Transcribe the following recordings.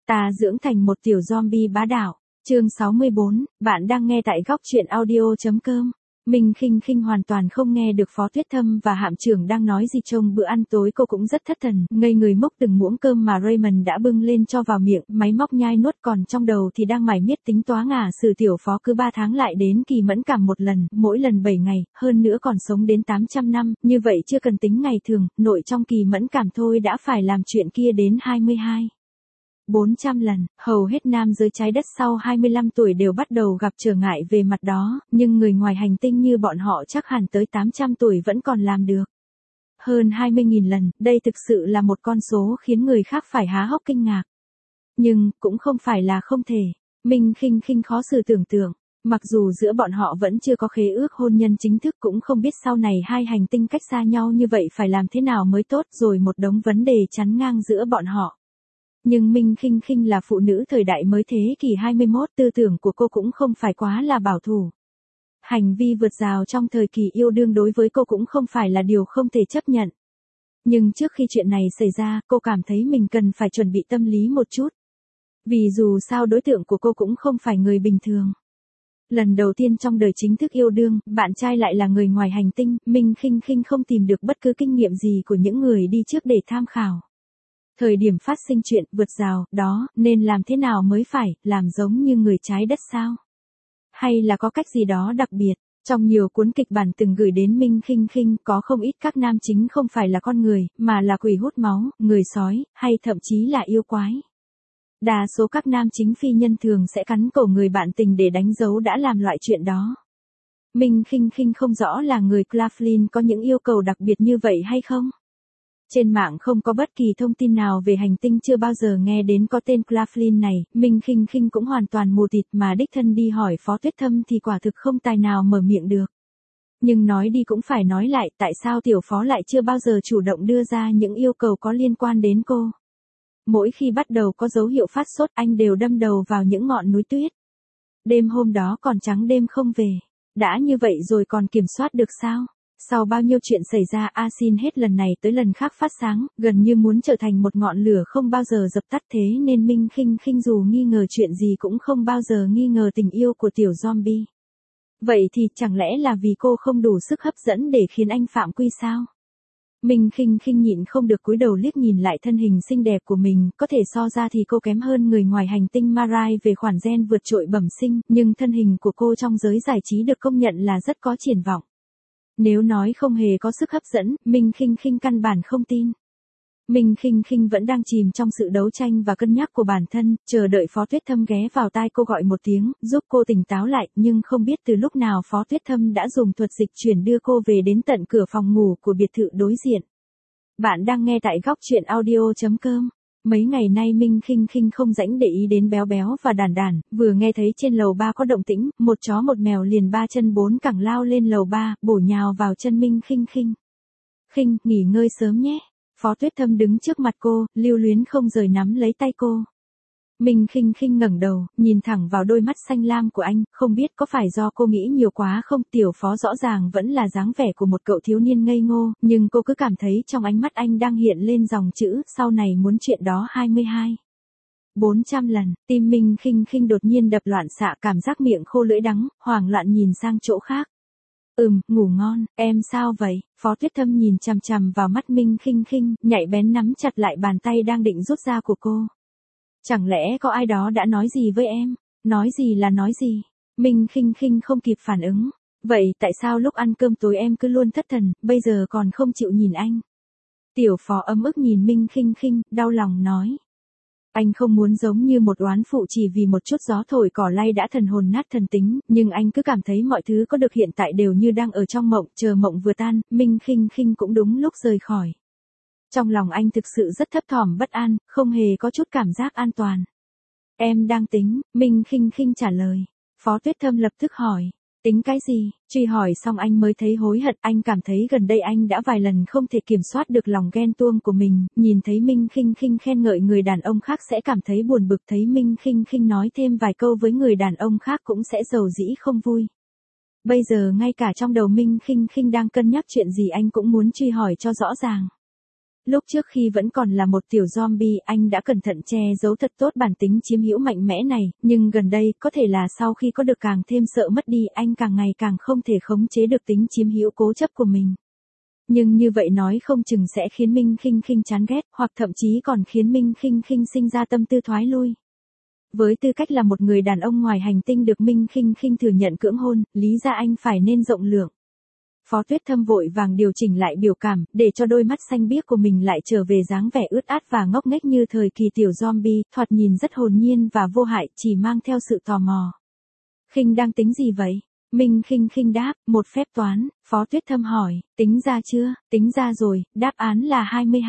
Ta dưỡng thành một tiểu zombie bá đạo. Chương 64, bạn đang nghe tại góc truyện audio.com. Minh Khinh Khinh hoàn toàn không nghe được Phó Tuyết Thâm và Hạm trưởng đang nói gì. Trong bữa ăn tối cô cũng rất thất thần, ngây người mốc từng muỗng cơm mà Raymond đã bưng lên cho vào miệng, máy móc nhai nuốt, còn trong đầu thì đang mải miết tính toán ngả sự tiểu phó cứ 3 tháng lại đến kỳ mẫn cảm một lần, mỗi lần 7 ngày, hơn nữa còn sống đến 800 năm, như vậy chưa cần tính ngày thường, nội trong kỳ mẫn cảm thôi đã phải làm chuyện kia đến 400 lần, hầu hết nam giới trái đất sau 25 tuổi đều bắt đầu gặp trở ngại về mặt đó, nhưng người ngoài hành tinh như bọn họ chắc hẳn tới 800 tuổi vẫn còn làm được. Hơn 20.000 lần, đây thực sự là một con số khiến người khác phải há hốc kinh ngạc. Nhưng, cũng không phải là không thể. Minh Khinh Khinh khó xử tưởng tượng. Mặc dù giữa bọn họ vẫn chưa có khế ước hôn nhân chính thức, cũng không biết sau này hai hành tinh cách xa nhau như vậy phải làm thế nào mới tốt, rồi một đống vấn đề chắn ngang giữa bọn họ. Nhưng Minh Khinh Khinh là phụ nữ thời đại mới thế kỷ 21, tư tưởng của cô cũng không phải quá là bảo thủ. Hành vi vượt rào trong thời kỳ yêu đương đối với cô cũng không phải là điều không thể chấp nhận. Nhưng trước khi chuyện này xảy ra, cô cảm thấy mình cần phải chuẩn bị tâm lý một chút. Vì dù sao đối tượng của cô cũng không phải người bình thường. Lần đầu tiên trong đời chính thức yêu đương, bạn trai lại là người ngoài hành tinh, Minh Khinh Khinh không tìm được bất cứ kinh nghiệm gì của những người đi trước để tham khảo. Thời điểm phát sinh chuyện vượt rào, đó, nên làm thế nào mới phải, làm giống như người trái đất sao? Hay là có cách gì đó đặc biệt? Trong nhiều cuốn kịch bản từng gửi đến Minh Khinh Khinh, có không ít các nam chính không phải là con người, mà là quỷ hút máu, người sói, hay thậm chí là yêu quái. Đa số các nam chính phi nhân thường sẽ cắn cổ người bạn tình để đánh dấu đã làm loại chuyện đó. Minh Khinh Khinh không rõ là người Claflin có những yêu cầu đặc biệt như vậy hay không? Trên mạng không có bất kỳ thông tin nào về hành tinh chưa bao giờ nghe đến có tên Claflin này, Minh Khinh Khinh cũng hoàn toàn mù tịt mà đích thân đi hỏi Phó Tuyết Thâm thì quả thực không tài nào mở miệng được. Nhưng nói đi cũng phải nói lại, tại sao tiểu phó lại chưa bao giờ chủ động đưa ra những yêu cầu có liên quan đến cô? Mỗi khi bắt đầu có dấu hiệu phát sốt anh đều đâm đầu vào những ngọn núi tuyết. Đêm hôm đó còn trắng đêm không về. Đã như vậy rồi còn kiểm soát được sao? Sau bao nhiêu chuyện xảy ra, Asin hết lần này tới lần khác phát sáng, gần như muốn trở thành một ngọn lửa không bao giờ dập tắt, thế nên Minh Khinh Khinh dù nghi ngờ chuyện gì cũng không bao giờ nghi ngờ tình yêu của tiểu zombie. Vậy thì chẳng lẽ là vì cô không đủ sức hấp dẫn để khiến anh phạm quy sao? Minh Khinh Khinh nhịn không được cúi đầu liếc nhìn lại thân hình xinh đẹp của mình, có thể so ra thì cô kém hơn người ngoài hành tinh Marai về khoản gen vượt trội bẩm sinh, nhưng thân hình của cô trong giới giải trí được công nhận là rất có triển vọng. Nếu nói không hề có sức hấp dẫn, Minh Khinh Khinh căn bản không tin. Minh Khinh Khinh vẫn đang chìm trong sự đấu tranh và cân nhắc của bản thân, chờ đợi Phó Tuyết Thâm ghé vào tai cô gọi một tiếng, giúp cô tỉnh táo lại, nhưng không biết từ lúc nào Phó Tuyết Thâm đã dùng thuật dịch chuyển đưa cô về đến tận cửa phòng ngủ của biệt thự đối diện. Bạn đang nghe tại góc truyện audio.com. Mấy ngày nay Minh Khinh Khinh không rảnh để ý đến Béo Béo và Đản Đản, vừa nghe thấy trên lầu 3 có động tĩnh, một chó một mèo liền 3 chân 4 cẳng lao lên lầu 3, bổ nhào vào chân Minh Khinh Khinh. Khinh, nghỉ ngơi sớm nhé. Phó Tuyết Thâm đứng trước mặt cô, lưu luyến không rời nắm lấy tay cô. Minh Khinh Khinh ngẩng đầu, nhìn thẳng vào đôi mắt xanh lam của anh, không biết có phải do cô nghĩ nhiều quá không, tiểu phó rõ ràng vẫn là dáng vẻ của một cậu thiếu niên ngây ngô, nhưng cô cứ cảm thấy trong ánh mắt anh đang hiện lên dòng chữ, sau này muốn chuyện đó 400 lần, tim Minh Khinh Khinh đột nhiên đập loạn xạ, cảm giác miệng khô lưỡi đắng, hoảng loạn nhìn sang chỗ khác. Ngủ ngon, em sao vậy? Phó Tuyết Thâm nhìn chằm chằm vào mắt Minh Khinh Khinh, nhạy bén nắm chặt lại bàn tay đang định rút ra của cô. Chẳng lẽ có ai đó đã nói gì với em? Nói gì là nói gì? Minh Khinh Khinh không kịp phản ứng. Vậy tại sao lúc ăn cơm tối em cứ luôn thất thần, bây giờ còn không chịu nhìn anh? Tiểu phó ấm ức nhìn Minh Khinh Khinh, đau lòng nói. Anh không muốn giống như một oán phụ chỉ vì một chút gió thổi cỏ lay đã thần hồn nát thần tính, nhưng anh cứ cảm thấy mọi thứ có được hiện tại đều như đang ở trong mộng, chờ mộng vừa tan, Minh Khinh Khinh cũng đúng lúc rời khỏi. Trong lòng anh thực sự rất thấp thỏm bất an, không hề có chút cảm giác an toàn. Em đang tính, Minh Khinh Khinh trả lời. Phó Tuyết Thâm lập tức hỏi. Tính cái gì? Truy hỏi xong anh mới thấy hối hận, anh cảm thấy gần đây anh đã vài lần không thể kiểm soát được lòng ghen tuông của mình, nhìn thấy Minh Khinh Khinh khen ngợi người đàn ông khác sẽ cảm thấy buồn bực, thấy Minh Khinh Khinh nói thêm vài câu với người đàn ông khác cũng sẽ giàu dĩ không vui. Bây giờ ngay cả trong đầu Minh Khinh Khinh đang cân nhắc chuyện gì anh cũng muốn truy hỏi cho rõ ràng. Lúc trước khi vẫn còn là một tiểu zombie, anh đã cẩn thận che giấu thật tốt bản tính chiếm hữu mạnh mẽ này, nhưng gần đây, có thể là sau khi có được càng thêm sợ mất đi, anh càng ngày càng không thể khống chế được tính chiếm hữu cố chấp của mình. Nhưng như vậy nói không chừng sẽ khiến Minh Khinh Khinh chán ghét, hoặc thậm chí còn khiến Minh Khinh Khinh sinh ra tâm tư thoái lui. Với tư cách là một người đàn ông ngoài hành tinh được Minh Khinh Khinh thừa nhận cưỡng hôn, lý ra anh phải nên rộng lượng. Phó Tuyết Thâm vội vàng điều chỉnh lại biểu cảm, để cho đôi mắt xanh biếc của mình lại trở về dáng vẻ ướt át và ngốc nghếch như thời kỳ tiểu zombie, thoạt nhìn rất hồn nhiên và vô hại, chỉ mang theo sự tò mò. Khinh đang tính gì vậy? Minh Khinh Khinh đáp, một phép toán. Phó Tuyết Thâm hỏi, tính ra chưa? Tính ra rồi, đáp án là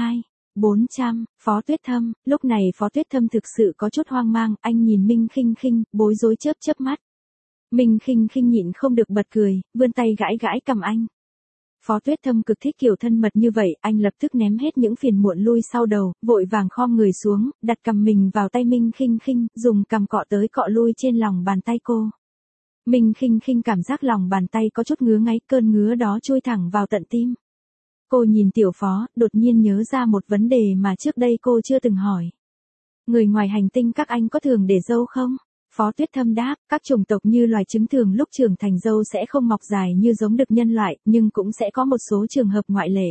22.400. Phó Tuyết Thâm, lúc này Phó Tuyết Thâm thực sự có chút hoang mang, anh nhìn Minh Khinh Khinh, bối rối chớp chớp mắt. Minh Khinh Khinh nhịn không được bật cười, vươn tay gãi gãi cằm anh. Phó Tuyết Thâm cực thích kiểu thân mật như vậy, anh lập tức ném hết những phiền muộn lui sau đầu, vội vàng khom người xuống, đặt cằm mình vào tay Minh Khinh Khinh, dùng cằm cọ tới cọ lui trên lòng bàn tay cô. Minh Khinh Khinh cảm giác lòng bàn tay có chút ngứa ngáy, cơn ngứa đó chui thẳng vào tận tim. Cô nhìn Tiểu Phó, đột nhiên nhớ ra một vấn đề mà trước đây cô chưa từng hỏi. Người ngoài hành tinh các anh có thường để râu không? Phó Tuyết Thâm đáp, các chủng tộc như loài trứng thường lúc trưởng thành râu sẽ không mọc dài như giống đực nhân loại, nhưng cũng sẽ có một số trường hợp ngoại lệ.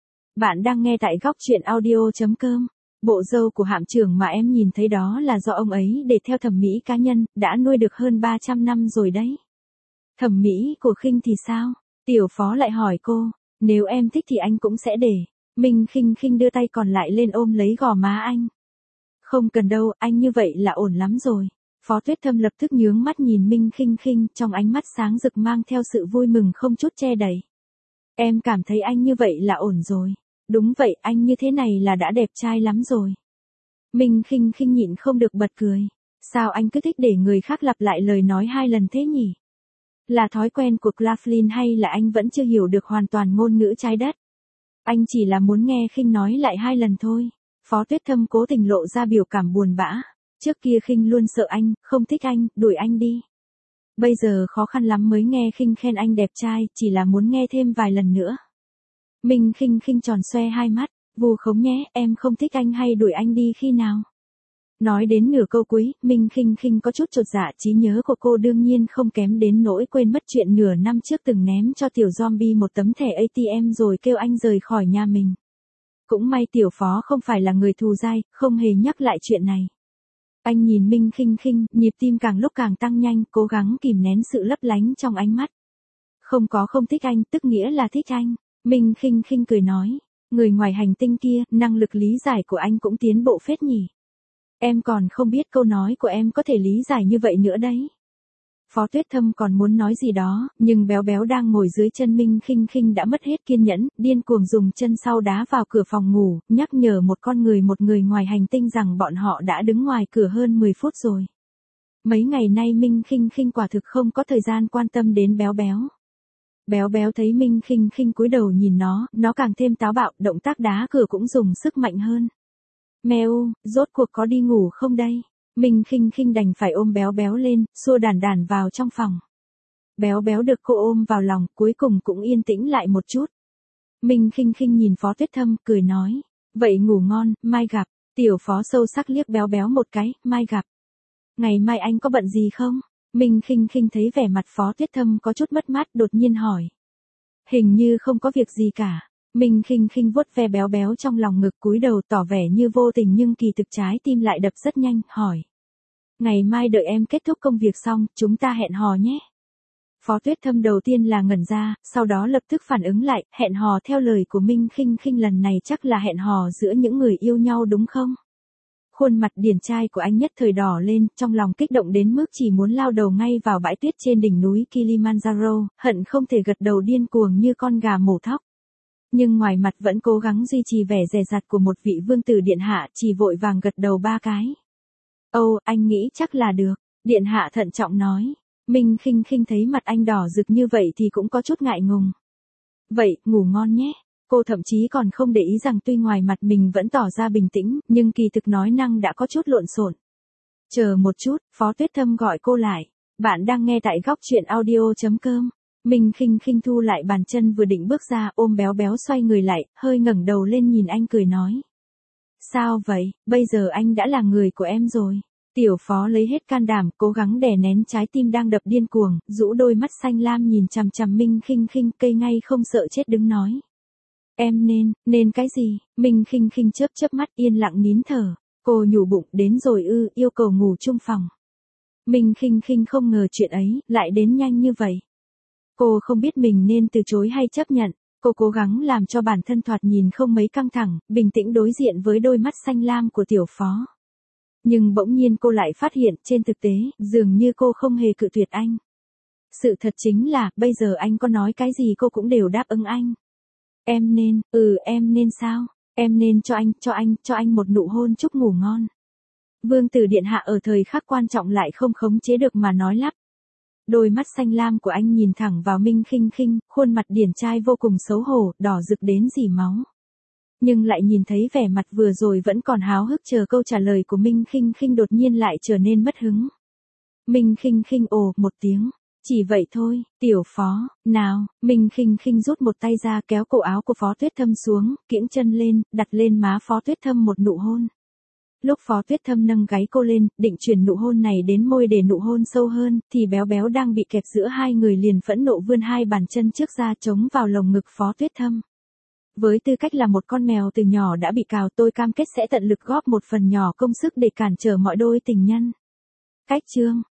Bạn đang nghe tại góc truyện audio.com. Bộ râu của hạm trưởng mà em nhìn thấy đó là do ông ấy để theo thẩm mỹ cá nhân, đã nuôi được hơn 300 năm rồi đấy. Thẩm mỹ của Khinh thì sao? Tiểu Phó lại hỏi cô, nếu em thích thì anh cũng sẽ để. Minh Khinh Khinh đưa tay còn lại lên ôm lấy gò má anh. Không cần đâu, anh như vậy là ổn lắm rồi. Phó Tuyết Thâm lập tức nhướng mắt nhìn Minh Khinh Khinh, trong ánh mắt sáng rực mang theo sự vui mừng không chút che đậy. Em cảm thấy anh như vậy là ổn rồi. Đúng vậy, anh như thế này là đã đẹp trai lắm rồi. Minh Khinh Khinh nhịn không được bật cười. Sao anh cứ thích để người khác lặp lại lời nói 2 lần thế nhỉ? Là thói quen của Claflin hay là anh vẫn chưa hiểu được hoàn toàn ngôn ngữ trái đất? Anh chỉ là muốn nghe Khinh nói lại 2 lần thôi. Phó Tuyết Thâm cố tình lộ ra biểu cảm buồn bã. Trước kia Khinh luôn sợ anh, không thích anh, đuổi anh đi. Bây giờ khó khăn lắm mới nghe Khinh khen anh đẹp trai, chỉ là muốn nghe thêm vài lần nữa. Minh Khinh Khinh tròn xoe hai mắt, vù khống nhé, em không thích anh hay đuổi anh đi khi nào? Nói đến nửa câu cuối, Minh Khinh Khinh có chút chột dạ, trí nhớ của cô đương nhiên không kém đến nỗi quên mất chuyện nửa năm trước từng ném cho tiểu zombie một tấm thẻ ATM rồi kêu anh rời khỏi nhà mình. Cũng may Tiểu Phó không phải là người thù dai, không hề nhắc lại chuyện này. Anh nhìn Minh Khinh Khinh, nhịp tim càng lúc càng tăng nhanh, cố gắng kìm nén sự lấp lánh trong ánh mắt. Không có không thích anh, tức nghĩa là thích anh. Minh Khinh Khinh cười nói, người ngoài hành tinh kia, năng lực lý giải của anh cũng tiến bộ phết nhỉ. Em còn không biết câu nói của em có thể lý giải như vậy nữa đấy. Phó Tuyết Thâm còn muốn nói gì đó, nhưng Béo Béo đang ngồi dưới chân Minh Khinh Khinh đã mất hết kiên nhẫn, điên cuồng dùng chân sau đá vào cửa phòng ngủ, nhắc nhở một người ngoài hành tinh rằng bọn họ đã đứng ngoài cửa hơn 10 phút rồi. Mấy ngày nay Minh Khinh Khinh quả thực không có thời gian quan tâm đến Béo Béo. Béo Béo thấy Minh Khinh Khinh cúi đầu nhìn nó càng thêm táo bạo, động tác đá cửa cũng dùng sức mạnh hơn. Mèo, rốt cuộc có đi ngủ không đây? Minh Khinh Khinh đành phải ôm Béo Béo lên, xua đàn đàn vào trong phòng. Béo Béo được cô ôm vào lòng, cuối cùng cũng yên tĩnh lại một chút. Minh Khinh Khinh nhìn Phó Tuyết Thâm, cười nói, vậy ngủ ngon, mai gặp. Tiểu Phó sâu sắc liếc Béo Béo một cái, mai gặp. Ngày mai anh có bận gì không? Minh Khinh Khinh thấy vẻ mặt Phó Tuyết Thâm có chút mất mát, đột nhiên hỏi. Hình như không có việc gì cả. Minh Khinh Khinh vuốt ve Béo Béo trong lòng ngực, cúi đầu tỏ vẻ như vô tình nhưng kỳ thực trái tim lại đập rất nhanh, hỏi. Ngày mai đợi em kết thúc công việc xong, chúng ta hẹn hò nhé. Phó Tuyết Thâm đầu tiên là ngẩn ra, sau đó lập tức phản ứng lại, hẹn hò theo lời của Minh Khinh Khinh lần này chắc là hẹn hò giữa những người yêu nhau đúng không? Khuôn mặt điển trai của anh nhất thời đỏ lên, trong lòng kích động đến mức chỉ muốn lao đầu ngay vào bãi tuyết trên đỉnh núi Kilimanjaro, hận không thể gật đầu điên cuồng như con gà mổ thóc. Nhưng ngoài mặt vẫn cố gắng duy trì vẻ dè dặt của một vị vương tử điện hạ, chỉ vội vàng gật đầu 3 cái. Ồ, anh nghĩ chắc là được, điện hạ thận trọng nói. Minh Khinh Khinh thấy mặt anh đỏ rực như vậy thì cũng có chút ngại ngùng. Vậy, ngủ ngon nhé. Cô thậm chí còn không để ý rằng tuy ngoài mặt mình vẫn tỏ ra bình tĩnh, nhưng kỳ thực nói năng đã có chút lộn xộn. Chờ một chút, Phó Tuyết Thâm gọi cô lại. Bạn đang nghe tại góc truyện audio.com. Minh Khinh Khinh thu lại bàn chân vừa định bước ra, ôm Béo Béo xoay người lại, hơi ngẩng đầu lên nhìn anh cười nói. Sao vậy, bây giờ anh đã là người của em rồi. Tiểu Phó lấy hết can đảm, cố gắng đè nén trái tim đang đập điên cuồng, rũ đôi mắt xanh lam nhìn chằm chằm Minh Khinh Khinh, cây ngay không sợ chết đứng nói. Em nên cái gì? Minh Khinh Khinh chớp chớp mắt yên lặng nín thở. Cô nhủ bụng, đến rồi ư, yêu cầu ngủ chung phòng. Minh Khinh Khinh không ngờ chuyện ấy lại đến nhanh như vậy. Cô không biết mình nên từ chối hay chấp nhận. Cô cố gắng làm cho bản thân thoạt nhìn không mấy căng thẳng, bình tĩnh đối diện với đôi mắt xanh lam của Tiểu Phó. Nhưng bỗng nhiên cô lại phát hiện, trên thực tế, dường như cô không hề cự tuyệt anh. Sự thật chính là, bây giờ anh có nói cái gì cô cũng đều đáp ứng anh. Em nên sao? Em nên cho anh một nụ hôn chúc ngủ ngon. Vương tử điện hạ ở thời khắc quan trọng lại không khống chế được mà nói lắp. Đôi mắt xanh lam của anh nhìn thẳng vào Minh Khinh Khinh, khuôn mặt điển trai vô cùng xấu hổ, đỏ rực đến rỉ máu. Nhưng lại nhìn thấy vẻ mặt vừa rồi vẫn còn háo hức chờ câu trả lời của Minh Khinh Khinh đột nhiên lại trở nên mất hứng. Minh Khinh Khinh ồ một tiếng. Chỉ vậy thôi, Tiểu Phó, nào, Minh Khinh Khinh rút một tay ra kéo cổ áo của Phó Tuyết Thâm xuống, kiễng chân lên, đặt lên má Phó Tuyết Thâm một nụ hôn. Lúc Phó Tuyết Thâm nâng gáy cô lên, định chuyển nụ hôn này đến môi để nụ hôn sâu hơn, thì Béo Béo đang bị kẹp giữa hai người liền phẫn nộ vươn hai bàn chân trước ra chống vào lồng ngực Phó Tuyết Thâm. Với tư cách là một con mèo từ nhỏ đã bị cào, tôi cam kết sẽ tận lực góp một phần nhỏ công sức để cản trở mọi đôi tình nhân. Cách chương